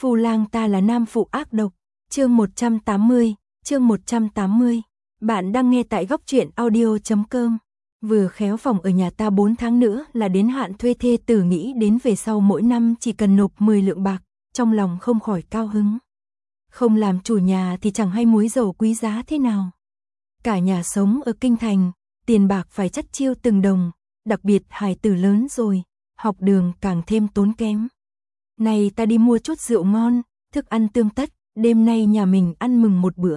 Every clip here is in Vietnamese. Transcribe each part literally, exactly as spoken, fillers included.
Phu lang ta là nam phụ ác độc. Chương một trăm tám mươi, chương một trăm tám mươi. Bạn đang nghe tại góc truyện audio chấm com. Vừa khéo phòng ở nhà ta bốn tháng nữa là đến hạn thuê, thê tử nghĩ đến về sau mỗi năm chỉ cần nộp mười lượng bạc, trong lòng không khỏi cao hứng. Không làm chủ nhà thì chẳng hay muối dầu quý giá thế nào. Cả nhà sống ở kinh thành, tiền bạc phải chắt chiu từng đồng, đặc biệt hài tử lớn rồi, học đường càng thêm tốn kém. Này ta đi mua chút rượu ngon, thức ăn tươm tất, đêm nay nhà mình ăn mừng một bữa.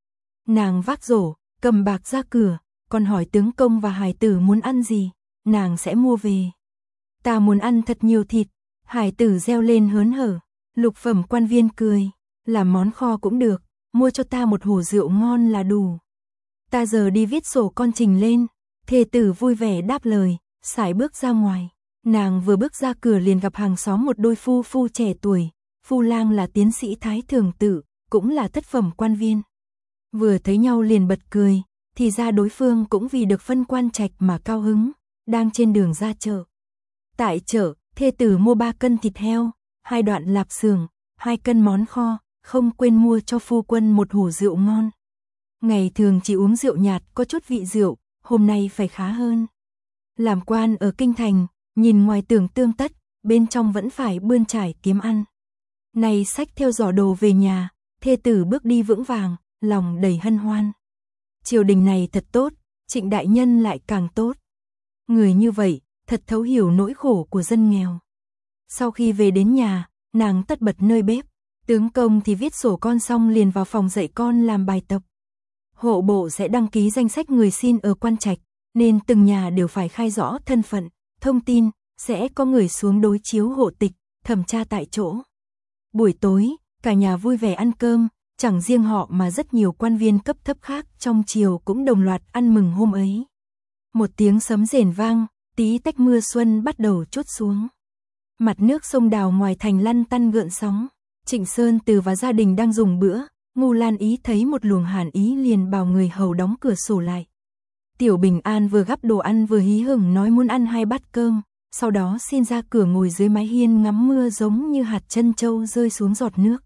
Nàng vác rổ, cầm bạc ra cửa, còn hỏi tướng công và hài tử muốn ăn gì, nàng sẽ mua về. Ta muốn ăn thật nhiều thịt, hài tử reo lên hớn hở. Lục phẩm quan viên cười, làm món kho cũng được, mua cho ta một hồ rượu ngon là đủ. Ta giờ đi viết sổ con trình lên. Thê tử vui vẻ đáp lời, sải bước ra ngoài. Nàng vừa bước ra cửa liền gặp hàng xóm một đôi phu phu trẻ tuổi. Phu lang là tiến sĩ Thái Thường Tự, cũng là thất phẩm quan viên. Vừa thấy nhau liền bật cười, thì ra đối phương cũng vì được phân quan trạch mà cao hứng, đang trên đường ra chợ. Tại chợ, thê tử mua ba cân thịt heo, hai đoạn lạp xưởng, hai cân món kho, không quên mua cho phu quân một hồ rượu ngon. Ngày thường chỉ uống rượu nhạt có chút vị rượu, hôm nay phải khá hơn. Làm quan ở kinh thành, nhìn ngoài tưởng tươm tất, bên trong vẫn phải bươn trải kiếm ăn. Này xách theo giỏ đồ về nhà, thê tử bước đi vững vàng, lòng đầy hân hoan. Triều đình này thật tốt, Trịnh đại nhân lại càng tốt. Người như vậy, thật thấu hiểu nỗi khổ của dân nghèo. Sau khi về đến nhà, nàng tất bật nơi bếp, tướng công thì viết sổ con xong liền vào phòng dạy con làm bài tập. Hộ bộ sẽ đăng ký danh sách người xin ở quan trạch, nên từng nhà đều phải khai rõ thân phận, thông tin, sẽ có người xuống đối chiếu hộ tịch, thẩm tra tại chỗ. Buổi tối, cả nhà vui vẻ ăn cơm, chẳng riêng họ mà rất nhiều quan viên cấp thấp khác trong triều cũng đồng loạt ăn mừng hôm ấy. Một tiếng sấm rền vang, tí tách mưa xuân bắt đầu trút xuống. Mặt nước sông Đào ngoài thành lăn tăn gợn sóng. Trịnh Sơn Từ và gia đình đang dùng bữa, Ngô Lan Ý thấy một luồng hàn ý liền bảo người hầu đóng cửa sổ lại. Tiểu Bình An vừa gắp đồ ăn vừa hí hửng nói muốn ăn hai bát cơm, sau đó xin ra cửa ngồi dưới mái hiên ngắm mưa giống như hạt trân châu rơi xuống giọt nước.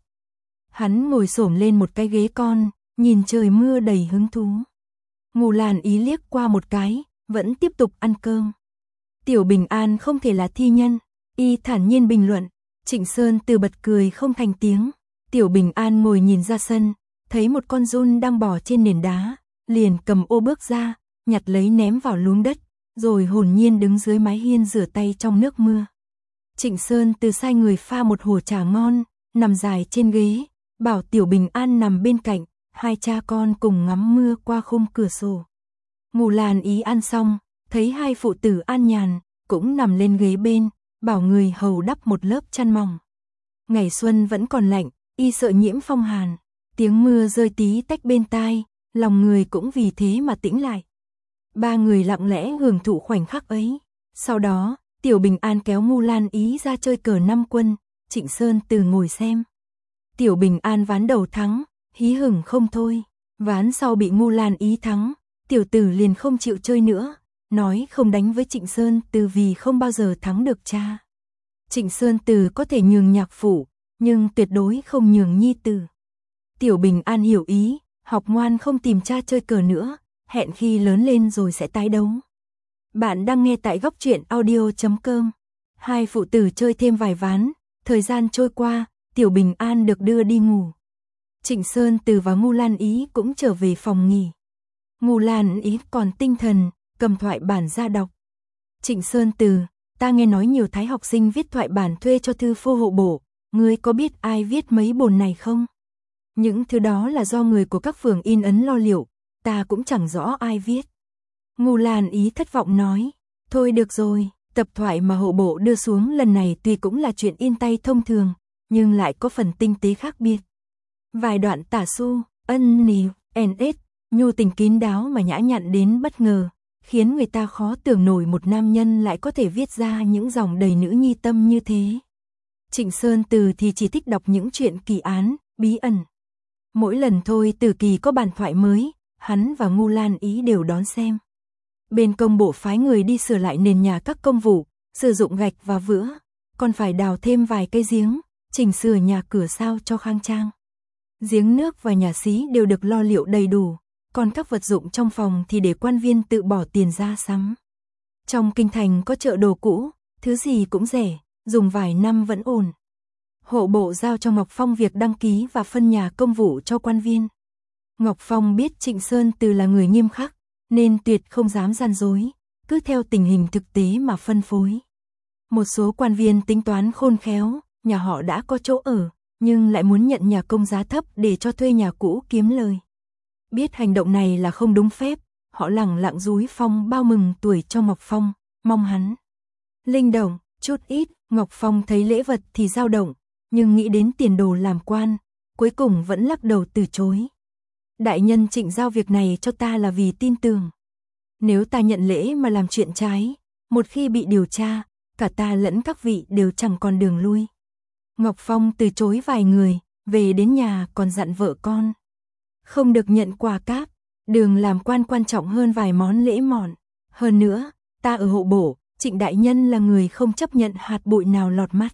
Hắn ngồi xổm lên một cái ghế con, nhìn trời mưa đầy hứng thú. Ngô Lan Ý liếc qua một cái, vẫn tiếp tục ăn cơm. Tiểu Bình An không thể là thi nhân, y thản nhiên bình luận. Trịnh Sơn Từ bật cười không thành tiếng. Tiểu Bình An ngồi nhìn ra sân, thấy một con giun đang bò trên nền đá, liền cầm ô bước ra, nhặt lấy ném vào luống đất, rồi hồn nhiên đứng dưới mái hiên rửa tay trong nước mưa. Trịnh Sơn Từ sai người pha một hồ trà ngon, nằm dài trên ghế, bảo Tiểu Bình An nằm bên cạnh, hai cha con cùng ngắm mưa qua khung cửa sổ. Ngô Lan Ý ăn xong, thấy hai phụ tử an nhàn, cũng nằm lên ghế bên, bảo người hầu đắp một lớp chăn mỏng. Ngày xuân vẫn còn lạnh, y sợ nhiễm phong hàn, tiếng mưa rơi tí tách bên tai, lòng người cũng vì thế mà tĩnh lại. Ba người lặng lẽ hưởng thụ khoảnh khắc ấy. Sau đó, Tiểu Bình An kéo Ngô Lan Ý ra chơi cờ năm quân, Trịnh Sơn Từ ngồi xem. Tiểu Bình An ván đầu thắng, hí hửng không thôi, ván sau bị Ngô Lan Ý thắng, tiểu tử liền không chịu chơi nữa, nói không đánh với Trịnh Sơn Từ vì không bao giờ thắng được cha. Trịnh Sơn Từ có thể nhường nhạc phụ, nhưng tuyệt đối không nhường nhi tử. Tiểu Bình An hiểu ý, học ngoan không tìm cha chơi cờ nữa, hẹn khi lớn lên rồi sẽ tái đấu. Bạn đang nghe tại góc truyện audio chấm com. Hai phụ tử chơi thêm vài ván, thời gian trôi qua, Tiểu Bình An được đưa đi ngủ. Trịnh Sơn Từ và Ngô Lan Ý cũng trở về phòng nghỉ. Ngô Lan Ý còn tinh thần, cầm thoại bản ra đọc. Trịnh Sơn Từ, ta nghe nói nhiều thái học sinh viết thoại bản thuê cho thư phô hộ bộ, ngươi có biết ai viết mấy bổn này không? Những thứ đó là do người của các phường in ấn lo liệu, ta cũng chẳng rõ ai viết. Ngô Lan Ý thất vọng nói, thôi được rồi, tập thoại mà hộ bộ đưa xuống lần này tuy cũng là chuyện in tay thông thường, nhưng lại có phần tinh tế khác biệt. Vài đoạn tả su, ân nì, en ết, nhu tình kín đáo mà nhã nhặn đến bất ngờ, khiến người ta khó tưởng nổi một nam nhân lại có thể viết ra những dòng đầy nữ nhi tâm như thế. Trịnh Sơn Từ thì chỉ thích đọc những chuyện kỳ án, bí ẩn. Mỗi lần thôi Từ kỳ có bản thoại mới, hắn và Ngô Lan Ý đều đón xem. Bên công bộ phái người đi sửa lại nền nhà các công vụ, sử dụng gạch và vữa, còn phải đào thêm vài cây giếng, chỉnh sửa nhà cửa sao cho khang trang. Giếng nước và nhà xí đều được lo liệu đầy đủ, còn các vật dụng trong phòng thì để quan viên tự bỏ tiền ra sắm. Trong kinh thành có chợ đồ cũ, thứ gì cũng rẻ, dùng vài năm vẫn ổn. Hộ bộ giao cho Ngọc Phong việc đăng ký và phân nhà công vụ cho quan viên. Ngọc Phong biết Trịnh Sơn Từ là người nghiêm khắc, nên tuyệt không dám gian dối, cứ theo tình hình thực tế mà phân phối. Một số quan viên tính toán khôn khéo, nhà họ đã có chỗ ở, nhưng lại muốn nhận nhà công giá thấp để cho thuê nhà cũ kiếm lời. Biết hành động này là không đúng phép, họ lẳng lặng dúi phong bao mừng tuổi cho Ngọc Phong, mong hắn linh động chút ít. Ngọc Phong thấy lễ vật thì dao động, nhưng nghĩ đến tiền đồ làm quan, cuối cùng vẫn lắc đầu từ chối. Đại nhân Trịnh giao việc này cho ta là vì tin tưởng. Nếu ta nhận lễ mà làm chuyện trái, một khi bị điều tra, cả ta lẫn các vị đều chẳng còn đường lui. Ngọc Phong từ chối vài người, về đến nhà còn dặn vợ con. Không được nhận quà cáp, đường làm quan quan trọng hơn vài món lễ mọn. Hơn nữa, ta ở hộ bộ, Trịnh đại nhân là người không chấp nhận hạt bụi nào lọt mắt.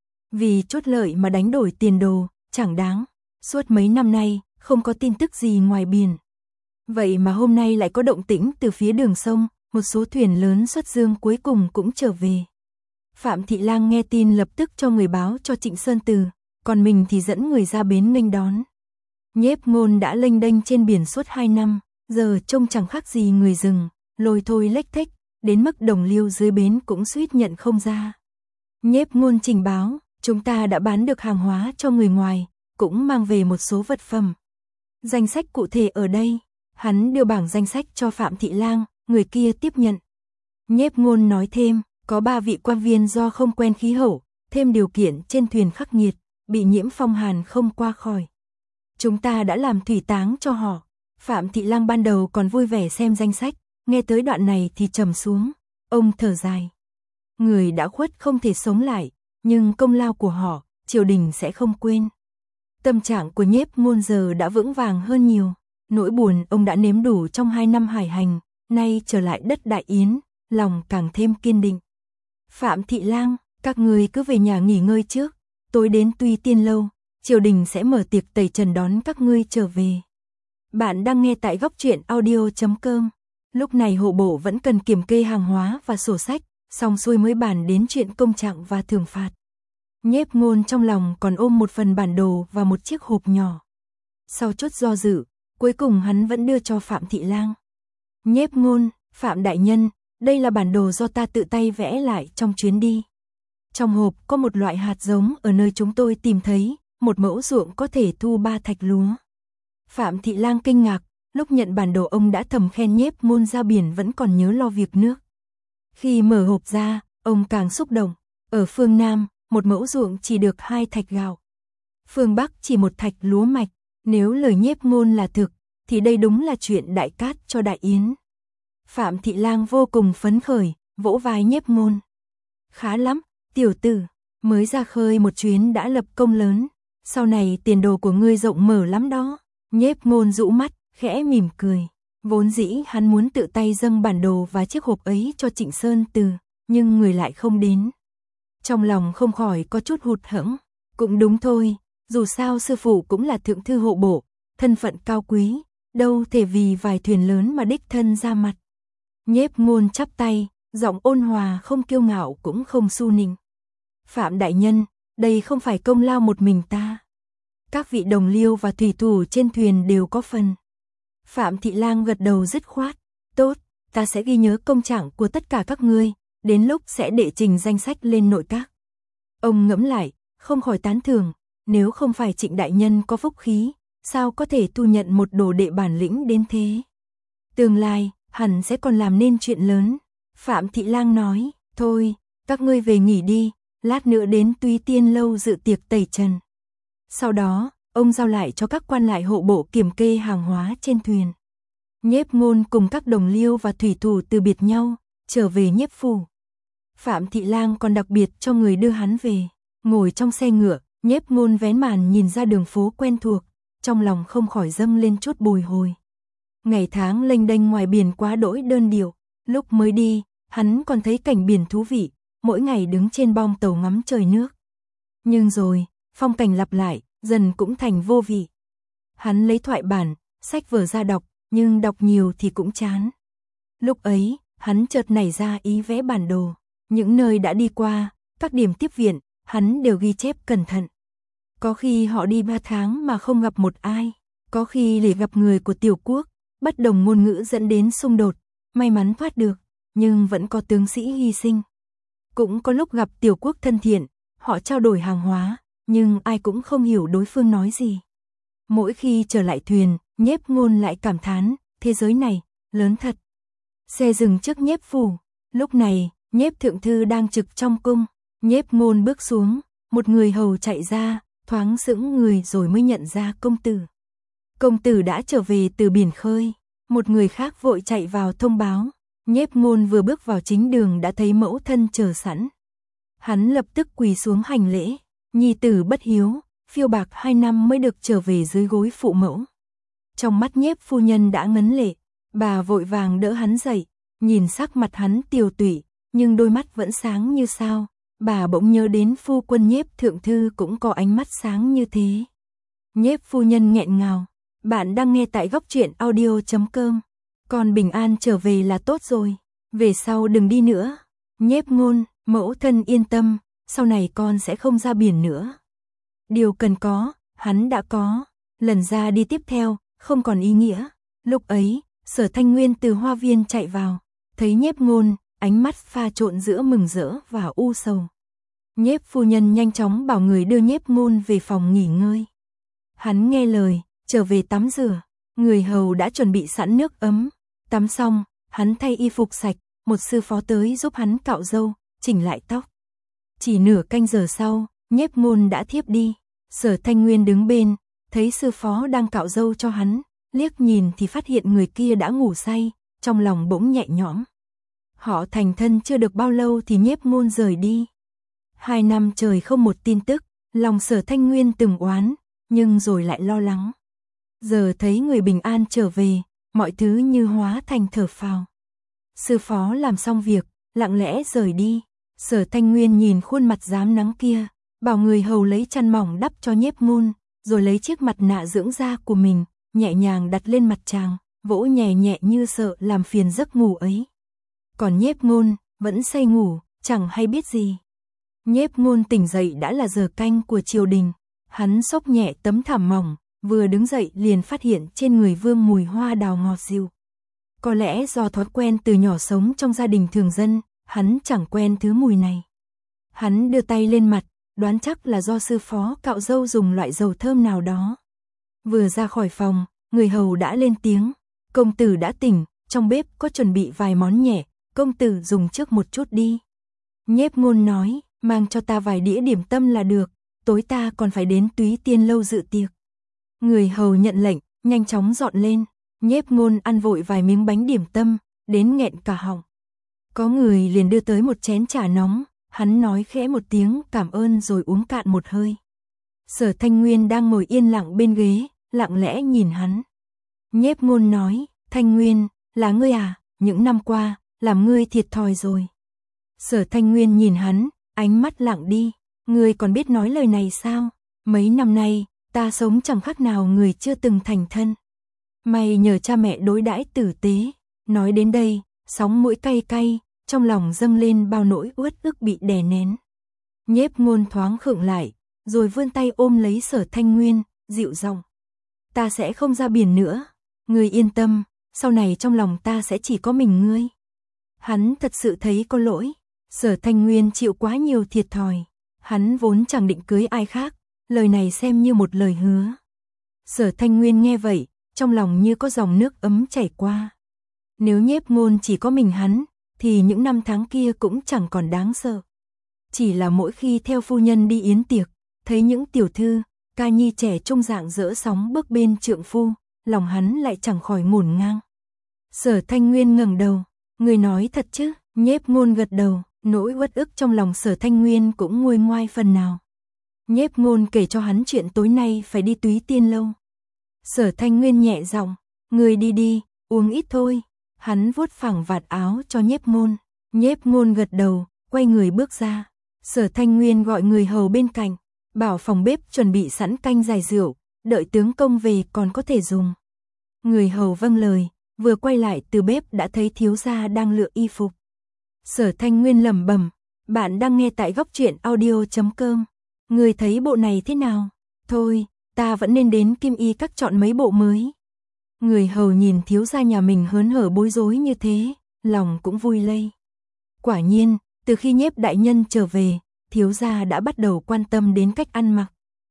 Vì chút lợi mà đánh đổi tiền đồ, chẳng đáng. Suốt mấy năm nay, không có tin tức gì ngoài biển. Vậy mà hôm nay lại có động tĩnh từ phía đường sông, một số thuyền lớn xuất dương cuối cùng cũng trở về. Phạm Thị Lang nghe tin lập tức cho người báo cho Trịnh Sơn Từ, còn mình thì dẫn người ra bến nghênh đón. Nhiếp Ngôn đã lênh đênh trên biển suốt hai năm, giờ trông chẳng khác gì người rừng, lôi thôi lếch thếch, đến mức đồng liêu dưới bến cũng suýt nhận không ra. Nhiếp Ngôn trình báo, chúng ta đã bán được hàng hóa cho người ngoài, cũng mang về một số vật phẩm. Danh sách cụ thể ở đây, hắn đưa bảng danh sách cho Phạm Thị Lang, người kia tiếp nhận. Nhiếp Ngôn nói thêm, có ba vị quan viên do không quen khí hậu, thêm điều kiện trên thuyền khắc nghiệt, bị nhiễm phong hàn không qua khỏi. Chúng ta đã làm thủy táng cho họ. Phạm Thị Lang ban đầu còn vui vẻ xem danh sách, nghe tới đoạn này thì trầm xuống, ông thở dài. Người đã khuất không thể sống lại, nhưng công lao của họ, triều đình sẽ không quên. Tâm trạng của Nhiếp Ngôn giờ đã vững vàng hơn nhiều, nỗi buồn ông đã nếm đủ trong hai năm hải hành, nay trở lại đất Đại Yến, lòng càng thêm kiên định. Phạm Thị Lang, các người cứ về nhà nghỉ ngơi trước, tối đến Tuy Tiên Lâu, triều đình sẽ mở tiệc tẩy trần đón các ngươi trở về. Bạn đang nghe tại góc truyện audio chấm com. Lúc này hộ bộ vẫn cần kiểm kê hàng hóa và sổ sách, xong xuôi mới bàn đến chuyện công trạng và thưởng phạt. Nhiếp Ngôn trong lòng còn ôm một phần bản đồ và một chiếc hộp nhỏ. Sau chút do dự, cuối cùng hắn vẫn đưa cho Phạm Thị Lang. Nhiếp Ngôn, Phạm đại nhân, đây là bản đồ do ta tự tay vẽ lại trong chuyến đi. Trong hộp có một loại hạt giống ở nơi chúng tôi tìm thấy, một mẫu ruộng có thể thu ba thạch lúa. Phạm Thị Lang kinh ngạc, lúc nhận bản đồ ông đã thầm khen Nhiếp Ngôn ra biển vẫn còn nhớ lo việc nước. Khi mở hộp ra, ông càng xúc động. Ở phương Nam, một mẫu ruộng chỉ được hai thạch gạo. Phương Bắc chỉ một thạch lúa mạch. Nếu lời Nhiếp Ngôn là thực, thì đây đúng là chuyện đại cát cho Đại Yến. Phạm Thị Lang vô cùng phấn khởi, vỗ vai Nhiếp Ngôn. Khá lắm, tiểu tử, mới ra khơi một chuyến đã lập công lớn. Sau này tiền đồ của ngươi rộng mở lắm đó. Nhiếp Ngôn rũ mắt, khẽ mỉm cười. Vốn dĩ hắn muốn tự tay dâng bản đồ và chiếc hộp ấy cho Trịnh Sơn Từ, nhưng người lại không đến. Trong lòng không khỏi có chút hụt hẫng. Cũng đúng thôi, dù sao sư phụ cũng là thượng thư hộ bộ, thân phận cao quý, đâu thể vì vài thuyền lớn mà đích thân ra mặt. Nhiếp Ngôn chắp tay, giọng ôn hòa không kiêu ngạo cũng không su nịnh. Phạm đại nhân, đây không phải công lao một mình ta. Các vị đồng liêu và thủy thủ trên thuyền đều có phần. Phạm Thị Lang gật đầu dứt khoát. Tốt, ta sẽ ghi nhớ công trạng của tất cả các ngươi, đến lúc sẽ đệ trình danh sách lên nội các. Ông ngẫm lại, không khỏi tán thưởng, nếu không phải Trịnh đại nhân có phúc khí, sao có thể thu nhận một đồ đệ bản lĩnh đến thế. Tương lai, hẳn sẽ còn làm nên chuyện lớn. Phạm Thị Lang nói, thôi, các ngươi về nghỉ đi, lát nữa đến Tuy Tiên Lâu dự tiệc tẩy trần. Sau đó, ông giao lại cho các quan lại hộ bộ kiểm kê hàng hóa trên thuyền. Nhiếp Ngôn cùng các đồng liêu và thủy thủ từ biệt nhau, trở về Nhiếp phủ. Phạm Thị Lang còn đặc biệt cho người đưa hắn về. Ngồi trong xe ngựa, Nhiếp Ngôn vén màn nhìn ra đường phố quen thuộc, trong lòng không khỏi dâng lên chút bồi hồi. Ngày tháng lênh đênh ngoài biển quá đỗi đơn điệu, lúc mới đi, hắn còn thấy cảnh biển thú vị, mỗi ngày đứng trên bong tàu ngắm trời nước. Nhưng rồi, phong cảnh lặp lại, dần cũng thành vô vị. Hắn lấy thoại bản, sách vở ra đọc, nhưng đọc nhiều thì cũng chán. Lúc ấy, hắn chợt nảy ra ý vẽ bản đồ. Những nơi đã đi qua, các điểm tiếp viện, hắn đều ghi chép cẩn thận. Có khi họ đi ba tháng mà không gặp một ai. Có khi để gặp người của tiểu quốc, bất đồng ngôn ngữ dẫn đến xung đột, may mắn thoát được, nhưng vẫn có tướng sĩ hy sinh. Cũng có lúc gặp tiểu quốc thân thiện, họ trao đổi hàng hóa, nhưng ai cũng không hiểu đối phương nói gì. Mỗi khi trở lại thuyền, Nhiếp Ngôn lại cảm thán, thế giới này, lớn thật. Xe dừng trước Nhiếp phủ, lúc này, Nhiếp thượng thư đang trực trong cung. Nhiếp Ngôn bước xuống, một người hầu chạy ra, thoáng sững người rồi mới nhận ra công tử. Công tử đã trở về từ biển khơi, một người khác vội chạy vào thông báo. Nhiếp Ngôn vừa bước vào chính đường đã thấy mẫu thân chờ sẵn. Hắn lập tức quỳ xuống hành lễ, nhi tử bất hiếu, phiêu bạc hai năm mới được trở về dưới gối phụ mẫu. Trong mắt Nhiếp phu nhân đã ngấn lệ, bà vội vàng đỡ hắn dậy, nhìn sắc mặt hắn tiều tụy, nhưng đôi mắt vẫn sáng như sao. Bà bỗng nhớ đến phu quân Nhiếp thượng thư cũng có ánh mắt sáng như thế. Nhiếp phu nhân nghẹn ngào, bạn đang nghe tại góc truyện audio chấm com. Con bình an trở về là tốt rồi, về sau đừng đi nữa. Nhiếp Ngôn, mẫu thân yên tâm, sau này con sẽ không ra biển nữa. Điều cần có, hắn đã có, lần ra đi tiếp theo, không còn ý nghĩa. Lúc ấy, Sở Thanh Nguyên từ hoa viên chạy vào, thấy Nhiếp Ngôn, ánh mắt pha trộn giữa mừng rỡ và u sầu. Nhiếp phu nhân nhanh chóng bảo người đưa Nhiếp Ngôn về phòng nghỉ ngơi. Hắn nghe lời, trở về tắm rửa, người hầu đã chuẩn bị sẵn nước ấm. Tắm xong, hắn thay y phục sạch, một sư phó tới giúp hắn cạo râu, chỉnh lại tóc. Chỉ nửa canh giờ sau, Nhiếp Ngôn đã thiếp đi. Sở Thanh Nguyên đứng bên, thấy sư phó đang cạo râu cho hắn, liếc nhìn thì phát hiện người kia đã ngủ say, trong lòng bỗng nhẹ nhõm. Họ thành thân chưa được bao lâu thì Nhiếp Ngôn rời đi. Hai năm trời không một tin tức, lòng Sở Thanh Nguyên từng oán, nhưng rồi lại lo lắng. Giờ thấy người bình an trở về, mọi thứ như hóa thành thở phào. Sư phó làm xong việc, lặng lẽ rời đi. Sở Thanh Nguyên nhìn khuôn mặt rám nắng kia, bảo người hầu lấy chăn mỏng đắp cho Nhiếp Ngôn, rồi lấy chiếc mặt nạ dưỡng da của mình, nhẹ nhàng đặt lên mặt chàng, vỗ nhẹ nhẹ như sợ làm phiền giấc ngủ ấy. Còn Nhiếp Ngôn, vẫn say ngủ, chẳng hay biết gì. Nhiếp Ngôn tỉnh dậy đã là giờ canh của triều đình, hắn xốc nhẹ tấm thảm mỏng, vừa đứng dậy liền phát hiện trên người vương mùi hoa đào ngọt dịu. Có lẽ do thói quen từ nhỏ sống trong gia đình thường dân, hắn chẳng quen thứ mùi này. Hắn đưa tay lên mặt, đoán chắc là do sư phó cạo râu dùng loại dầu thơm nào đó. Vừa ra khỏi phòng, người hầu đã lên tiếng, công tử đã tỉnh, trong bếp có chuẩn bị vài món nhẹ, công tử dùng trước một chút đi. Nhiếp Ngôn nói, mang cho ta vài đĩa điểm tâm là được, tối ta còn phải đến Túy Tiên lâu dự tiệc. Người hầu nhận lệnh, nhanh chóng dọn lên. Nhiếp Ngôn ăn vội vài miếng bánh điểm tâm, đến nghẹn cả họng. Có người liền đưa tới một chén trà nóng, hắn nói khẽ một tiếng cảm ơn rồi uống cạn một hơi. Sở Thanh Nguyên đang ngồi yên lặng bên ghế, lặng lẽ nhìn hắn. Nhiếp Ngôn nói, Thanh Nguyên, là ngươi à, những năm qua, làm ngươi thiệt thòi rồi. Sở Thanh Nguyên nhìn hắn, ánh mắt lặng đi, ngươi còn biết nói lời này sao? Mấy năm nay, ta sống chẳng khác nào người chưa từng thành thân. May nhờ cha mẹ đối đãi tử tế. Nói đến đây, sóng mũi cay cay, trong lòng dâng lên bao nỗi uất ức bị đè nén. Nhiếp Ngôn thoáng khựng lại, rồi vươn tay ôm lấy Sở Thanh Nguyên, dịu giọng. Ta sẽ không ra biển nữa, ngươi yên tâm, sau này trong lòng ta sẽ chỉ có mình ngươi. Hắn thật sự thấy có lỗi, Sở Thanh Nguyên chịu quá nhiều thiệt thòi, hắn vốn chẳng định cưới ai khác, lời này xem như một lời hứa. Sở Thanh Nguyên nghe vậy, trong lòng như có dòng nước ấm chảy qua. Nếu Nhiếp Ngôn chỉ có mình hắn, thì những năm tháng kia cũng chẳng còn đáng sợ. Chỉ là mỗi khi theo phu nhân đi yến tiệc, thấy những tiểu thư, ca nhi trẻ trung dạng dỡ sóng bước bên trượng phu, lòng hắn lại chẳng khỏi ngổn ngang. Sở Thanh Nguyên ngẩng đầu, người nói thật chứ? Nhiếp Ngôn gật đầu, nỗi uất ức trong lòng Sở Thanh Nguyên cũng nguôi ngoai phần nào. Nhiếp Ngôn kể cho hắn chuyện tối nay phải đi Túy Tiên lâu. Sở Thanh Nguyên nhẹ giọng, người đi đi, uống ít thôi. Hắn vuốt phẳng vạt áo cho Nhiếp Ngôn. Nhiếp Ngôn gật đầu, quay người bước ra. Sở Thanh Nguyên gọi người hầu bên cạnh, bảo phòng bếp chuẩn bị sẵn canh giải rượu, đợi tướng công về còn có thể dùng. Người hầu vâng lời, vừa quay lại từ bếp đã thấy thiếu gia đang lựa y phục. Sở Thanh Nguyên lẩm bẩm, bạn đang nghe tại góc truyện audio chấm com. Người thấy bộ này thế nào? Thôi, ta vẫn nên đến Kim Y Các chọn mấy bộ mới. Người hầu nhìn thiếu gia nhà mình hớn hở bối rối như thế, lòng cũng vui lây. Quả nhiên, từ khi Nhiếp đại nhân trở về, thiếu gia đã bắt đầu quan tâm đến cách ăn mặc.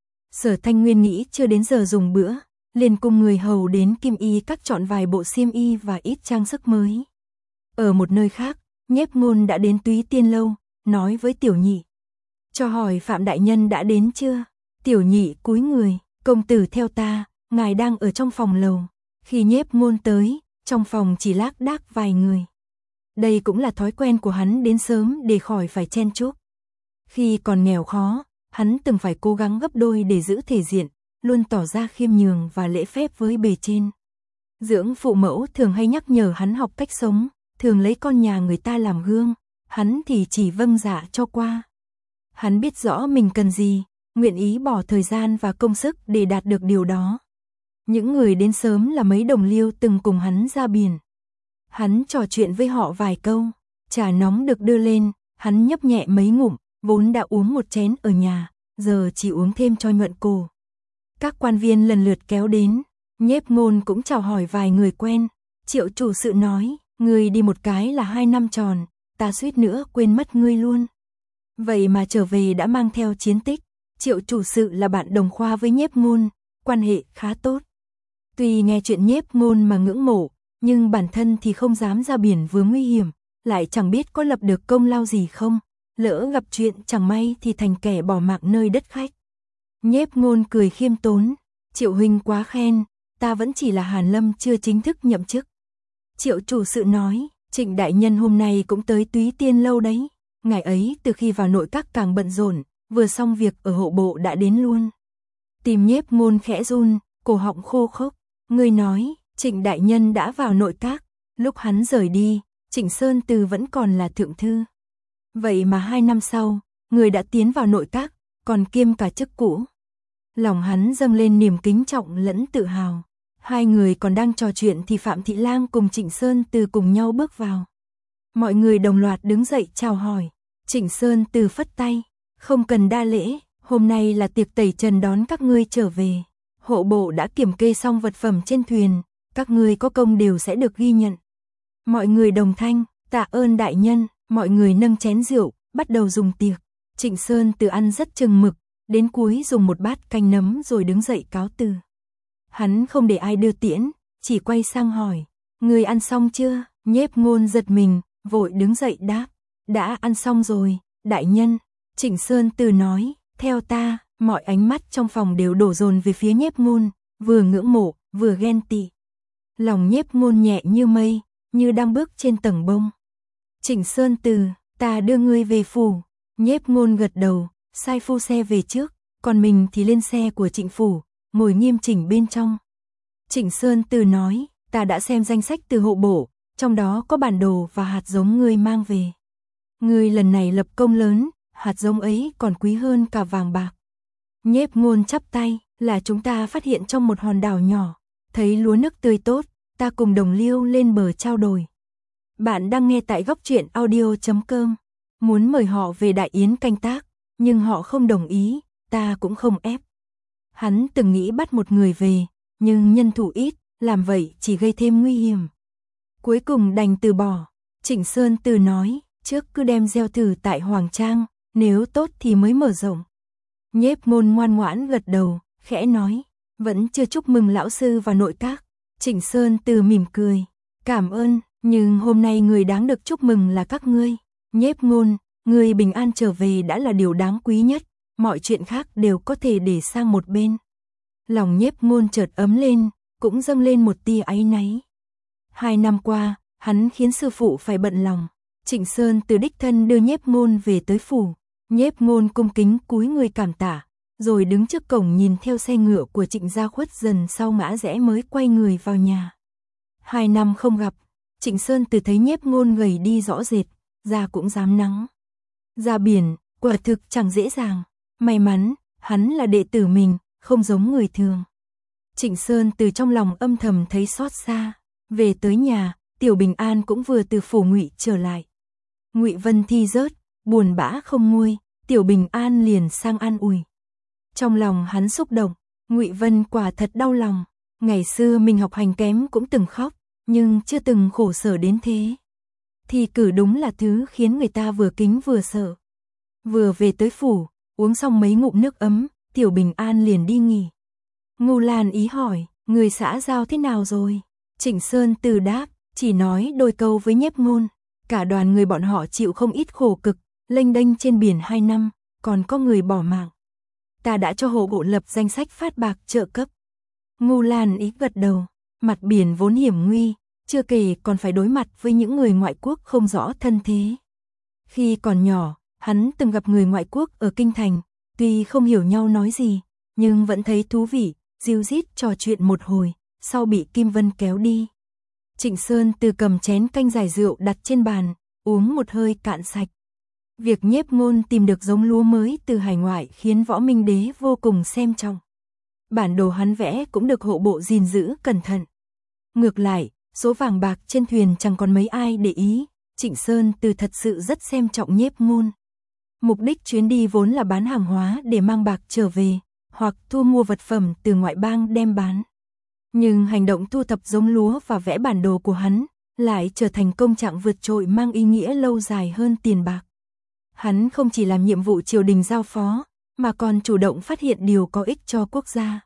Sở Thanh Nguyên nghĩ chưa đến giờ dùng bữa, liền cùng người hầu đến Kim Y Các chọn vài bộ xiêm y và ít trang sức mới. Ở một nơi khác, Nhiếp Ngôn đã đến Túy Tiên lâu, nói với Tiểu Nhị. Cho hỏi Phạm đại nhân đã đến chưa? Tiểu Nhị cúi người, công tử theo ta, ngài đang ở trong phòng lầu. Khi Nhiếp Ngôn tới, trong phòng chỉ lác đác vài người. Đây cũng là thói quen của hắn đến sớm để khỏi phải chen chúc. Khi còn nghèo khó, hắn từng phải cố gắng gấp đôi để giữ thể diện, luôn tỏ ra khiêm nhường và lễ phép với bề trên. Dưỡng phụ mẫu thường hay nhắc nhở hắn học cách sống, thường lấy con nhà người ta làm gương, hắn thì chỉ vâng dạ cho qua. Hắn biết rõ mình cần gì, nguyện ý bỏ thời gian và công sức để đạt được điều đó. Những người đến sớm là mấy đồng liêu từng cùng hắn ra biển. Hắn trò chuyện với họ vài câu, trà nóng được đưa lên, hắn nhấp nhẹ mấy ngụm, vốn đã uống một chén ở nhà, giờ chỉ uống thêm cho nhuận cổ. Các quan viên lần lượt kéo đến, Nhiếp Ngôn cũng chào hỏi vài người quen. Triệu chủ sự nói, ngươi đi một cái là hai năm tròn, ta suýt nữa quên mất ngươi luôn. Vậy mà trở về đã mang theo chiến tích. Triệu chủ sự là bạn đồng khoa với Nhiếp Ngôn, quan hệ khá tốt. Tuy nghe chuyện Nhiếp Ngôn mà ngưỡng mộ, nhưng bản thân thì không dám ra biển vừa nguy hiểm, lại chẳng biết có lập được công lao gì không, lỡ gặp chuyện chẳng may thì thành kẻ bỏ mạng nơi đất khách. Nhiếp Ngôn cười khiêm tốn, Triệu huynh quá khen, ta vẫn chỉ là Hàn Lâm chưa chính thức nhậm chức. Triệu chủ sự nói, Trịnh đại nhân hôm nay cũng tới Túy Tiên lâu đấy, ngày ấy từ khi vào nội các càng bận rộn, vừa xong việc ở hộ bộ đã đến luôn. Tim Nhiếp Ngôn khẽ run, cổ họng khô khốc, người nói, Trịnh đại nhân đã vào nội các, lúc hắn rời đi, Trịnh Sơn Từ vẫn còn là thượng thư. Vậy mà hai năm sau, người đã tiến vào nội các, còn kiêm cả chức cũ. Lòng hắn dâng lên niềm kính trọng lẫn tự hào. Hai người còn đang trò chuyện thì Phạm Thị Lang cùng Trịnh Sơn Từ cùng nhau bước vào. Mọi người đồng loạt đứng dậy chào hỏi. Trịnh Sơn Từ phất tay, không cần đa lễ, hôm nay là tiệc tẩy trần đón các ngươi trở về. Hộ bộ đã kiểm kê xong vật phẩm trên thuyền, các ngươi có công đều sẽ được ghi nhận. Mọi người đồng thanh, tạ ơn đại nhân, mọi người nâng chén rượu, bắt đầu dùng tiệc. Trịnh Sơn Từ ăn rất chừng mực, đến cuối dùng một bát canh nấm rồi đứng dậy cáo từ. Hắn không để ai đưa tiễn, chỉ quay sang hỏi, người ăn xong chưa? Nhiếp Ngôn giật mình, vội đứng dậy đáp, đã ăn xong rồi, đại nhân. Trịnh Sơn Từ nói, theo ta. Mọi ánh mắt trong phòng đều đổ dồn về phía Nhiếp Ngôn, vừa ngưỡng mộ, vừa ghen tị. Lòng Nhiếp Ngôn nhẹ như mây, như đang bước trên tầng bông. Trịnh Sơn Từ, ta đưa ngươi về phủ. Nhiếp Ngôn gật đầu, sai phu xe về trước, còn mình thì lên xe của Trịnh phủ, ngồi nghiêm chỉnh bên trong. Trịnh Sơn Từ nói, ta đã xem danh sách từ hộ bộ, trong đó có bản đồ và hạt giống ngươi mang về. Ngươi lần này lập công lớn, hạt giống ấy còn quý hơn cả vàng bạc. Nhiếp Ngôn chắp tay, là chúng ta phát hiện trong một hòn đảo nhỏ, thấy lúa nước tươi tốt, ta cùng đồng liêu lên bờ trao đổi. Bạn đang nghe tại góc truyện audio chấm com, muốn mời họ về đại yến canh tác, nhưng họ không đồng ý, ta cũng không ép. Hắn từng nghĩ bắt một người về, nhưng nhân thủ ít, làm vậy chỉ gây thêm nguy hiểm. Cuối cùng đành từ bỏ. Trịnh Sơn Từ nói, trước cứ đem gieo thử tại Hoàng Trang, nếu tốt thì mới mở rộng. Nhiếp Ngôn ngoan ngoãn gật đầu, khẽ nói, vẫn chưa chúc mừng lão sư vào nội các. Trịnh Sơn Từ mỉm cười, cảm ơn, nhưng hôm nay người đáng được chúc mừng là các ngươi. Nhiếp Ngôn, người bình an trở về đã là điều đáng quý nhất, mọi chuyện khác đều có thể để sang một bên. Lòng Nhiếp Ngôn chợt ấm lên, cũng dâng lên một tia áy náy. Hai năm qua, hắn khiến sư phụ phải bận lòng. Trịnh Sơn Từ đích thân đưa Nhiếp Ngôn về tới phủ. Nhiếp Ngôn cung kính cúi người cảm tạ, rồi đứng trước cổng nhìn theo xe ngựa của Trịnh gia khuất dần sau ngã rẽ mới quay người vào nhà. Hai năm không gặp, Trịnh Sơn Từ thấy Nhiếp Ngôn gầy đi rõ rệt, da cũng rám nắng. Ra biển, quả thực chẳng dễ dàng. May mắn, hắn là đệ tử mình, không giống người thường. Trịnh Sơn từ trong lòng âm thầm thấy xót xa. Về tới nhà, Tiểu Bình An cũng vừa từ phủ Ngụy trở lại. Ngụy Vân thi rớt, buồn bã không nguôi, Tiểu Bình An liền sang an ủi. Trong lòng hắn xúc động, Ngụy Vân quả thật đau lòng. Ngày xưa mình học hành kém cũng từng khóc, nhưng chưa từng khổ sở đến thế. Thi cử đúng là thứ khiến người ta vừa kính vừa sợ. Vừa về tới phủ, uống xong mấy ngụm nước ấm, Tiểu Bình An liền đi nghỉ. Ngô Lan ý hỏi, người xã giao thế nào rồi? Trịnh Sơn từ đáp, chỉ nói đôi câu với Nhiếp Ngôn. Cả đoàn người bọn họ chịu không ít khổ cực, lênh đênh trên biển hai năm, còn có người bỏ mạng. Ta đã cho hộ bộ lập danh sách phát bạc trợ cấp. Ngô Lan ý gật đầu, mặt biển vốn hiểm nguy, chưa kể còn phải đối mặt với những người ngoại quốc không rõ thân thế. Khi còn nhỏ, hắn từng gặp người ngoại quốc ở kinh thành, tuy không hiểu nhau nói gì, nhưng vẫn thấy thú vị, ríu rít trò chuyện một hồi, sau bị Kim Vân kéo đi. Trịnh Sơn từ cầm chén canh giải rượu đặt trên bàn, uống một hơi cạn sạch. Việc Nhiếp Ngôn tìm được giống lúa mới từ hải ngoại khiến Võ Minh Đế vô cùng xem trọng. Bản đồ hắn vẽ cũng được hộ bộ gìn giữ cẩn thận. Ngược lại, số vàng bạc trên thuyền chẳng còn mấy ai để ý, Trịnh Sơn từ thật sự rất xem trọng Nhiếp Ngôn. Mục đích chuyến đi vốn là bán hàng hóa để mang bạc trở về, hoặc thu mua vật phẩm từ ngoại bang đem bán. Nhưng hành động thu thập giống lúa và vẽ bản đồ của hắn lại trở thành công trạng vượt trội mang ý nghĩa lâu dài hơn tiền bạc. Hắn không chỉ làm nhiệm vụ triều đình giao phó, mà còn chủ động phát hiện điều có ích cho quốc gia.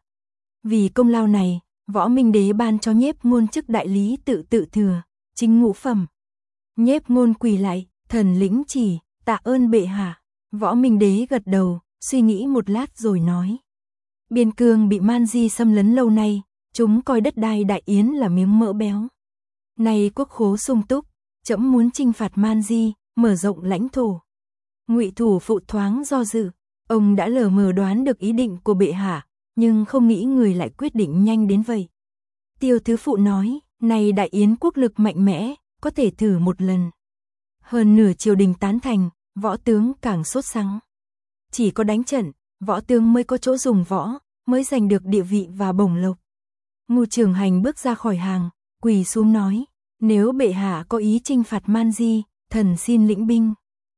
Vì công lao này, Võ Minh Đế ban cho Nhiếp Ngôn chức đại lý tự tự thừa, chính ngũ phẩm. Nhiếp Ngôn quỳ lại, thần lĩnh chỉ, tạ ơn bệ hạ. Võ Minh Đế gật đầu, suy nghĩ một lát rồi nói. Biên cương bị Man Di xâm lấn lâu nay, chúng coi đất đai Đại Yến là miếng mỡ béo. Nay quốc khố sung túc, trẫm muốn chinh phạt Man Di, mở rộng lãnh thổ. Ngụy Thủ Phụ thoáng do dự, ông đã lờ mờ đoán được ý định của bệ hạ, nhưng không nghĩ người lại quyết định nhanh đến vậy. Tiêu Thứ Phụ nói, này Đại Yến quốc lực mạnh mẽ, có thể thử một lần. Hơn nửa triều đình tán thành, võ tướng càng sốt sắng. Chỉ có đánh trận, võ tướng mới có chỗ dùng võ, mới giành được địa vị và bổng lộc. Ngô Trường Hành bước ra khỏi hàng, quỳ xuống nói, nếu bệ hạ có ý chinh phạt Man Di, thần xin lĩnh binh.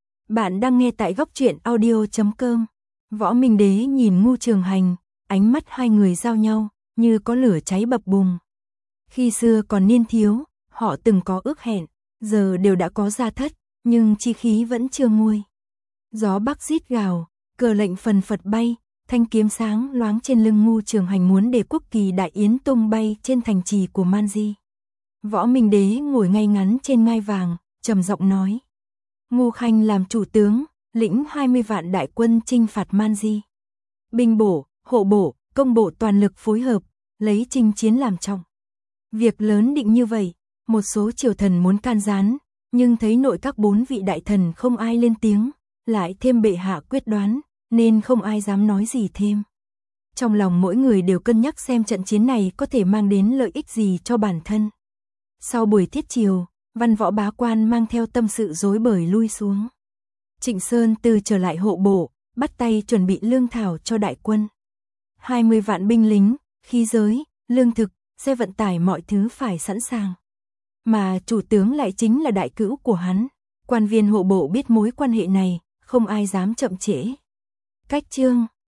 Bạn đang nghe tại góc truyện audio chấm com. Võ Minh Đế nhìn Ngô Trường Hành, ánh mắt hai người giao nhau, như có lửa cháy bập bùng. Khi xưa còn niên thiếu, họ từng có ước hẹn, giờ đều đã có gia thất, nhưng chi khí vẫn chưa nguôi. Gió bắc rít gào, cờ lệnh phần phật bay, thanh kiếm sáng loáng trên lưng Ngô Trường Hành muốn để quốc kỳ Đại Yến tung bay trên thành trì của Man Di. Võ Minh Đế ngồi ngay ngắn trên ngai vàng, trầm giọng nói. Ngô Khanh làm chủ tướng, lĩnh hai mươi vạn đại quân chinh phạt Man Di. Binh bộ, hộ bộ, công bộ toàn lực phối hợp, lấy chinh chiến làm trọng. Việc lớn định như vậy, một số triều thần muốn can gián, nhưng thấy nội các bốn vị đại thần không ai lên tiếng, lại thêm bệ hạ quyết đoán, nên không ai dám nói gì thêm. Trong lòng mỗi người đều cân nhắc xem trận chiến này có thể mang đến lợi ích gì cho bản thân. Sau buổi thiết triều, văn võ bá quan mang theo tâm sự rối bời lui xuống. Trịnh Sơn từ trở lại hộ bộ, bắt tay chuẩn bị lương thảo cho đại quân. hai mươi vạn binh lính, khí giới, lương thực, xe vận tải mọi thứ phải sẵn sàng. Mà chủ tướng lại chính là đại cữu của hắn. Quan viên hộ bộ biết mối quan hệ này, không ai dám chậm trễ. Cách chương